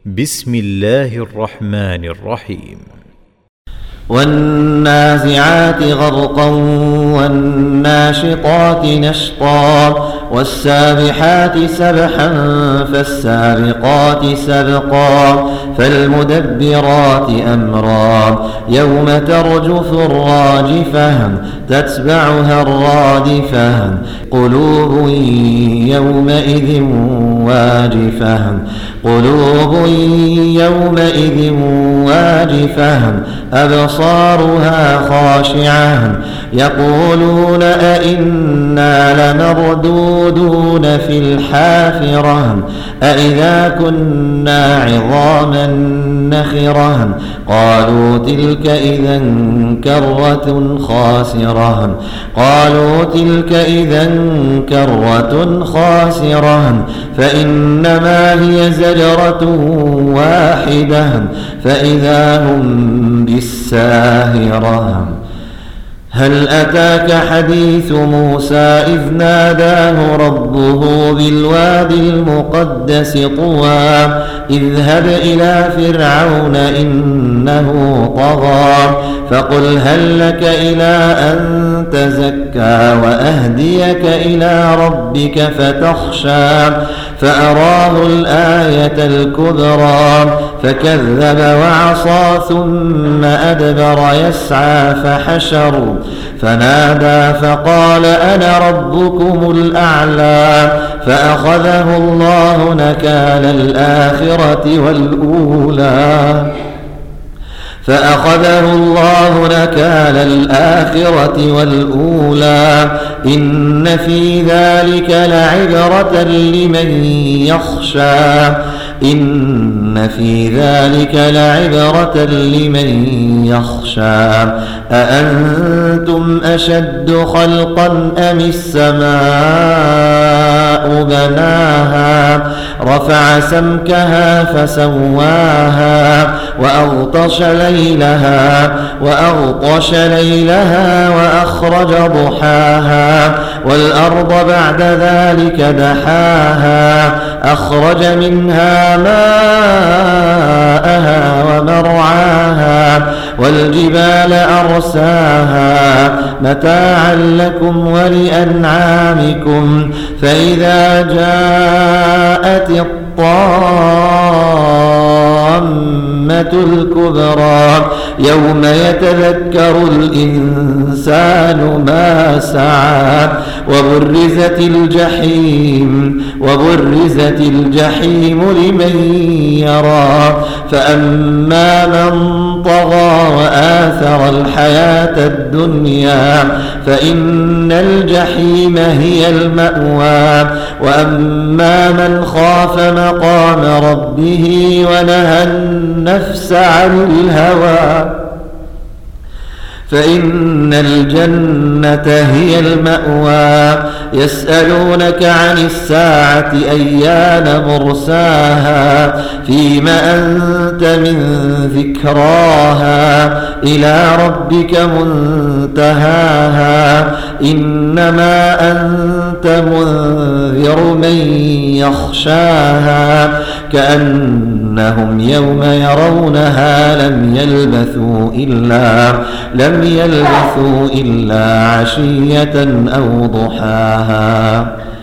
بسم الله الرحمن الرحيم. والنازعات غرقا والناشطات نشطا والسابحات سبحا فالسابقات سبقا فالمدبرات أمرا يوم ترجف الراجفة تتبعها الرادفة قلوب يومئذ واجفة أبصارها خاشعة يقولون أئنا لمردودون في الحافرة أئذا كنا عظاما نخرة قالوا تلك إذا كرة خاسرة فإنما هي زجرة واحدة فإذا هم بالساهرة. هل أتاك حديث موسى إذ ناداه ربه بالوادي المقدس طوى اذهب إلى فرعون إنه طغى فقل هل لك إلى أن تزكى وأهديك إلى ربك فتخشى فأراه الآية الكبرى فكذب وعصى ثم أدبر يسعى فحشر فنادى فقال أنا ربكم الأعلى فأخذه الله نكال الآخرة والأولى إن في ذلك لعبرة لمن يخشى أأنتم أشد خلقا أم السماء بناها رفع سمكها فسواها وأغطش ليلها وأخرج ضحاها والأرض بعد ذلك دحاها أخرج منها ماءها ومرعاها والجبال أرساها متاعا لكم ولأنعامكم فإذا جاءت الطامة الكبرى يوم يتذكر الإنسان ما سعى وبرزت الجحيم لمن يرى فأما من طغى وآثر الحياة الدنيا فإن الجحيم هي المأوى وأما من خاف مقام ربه ونهى النفس عن الهوى فإن الجنة هي المأوى. يسألونك عن الساعة أيان مرساها فيم أنت من ذكراها إلى ربك منتهاها إنما أنت منذر من يخشاها كأنهم يوم يرونها لم يلبثوا إلا عشية أو ضحاها.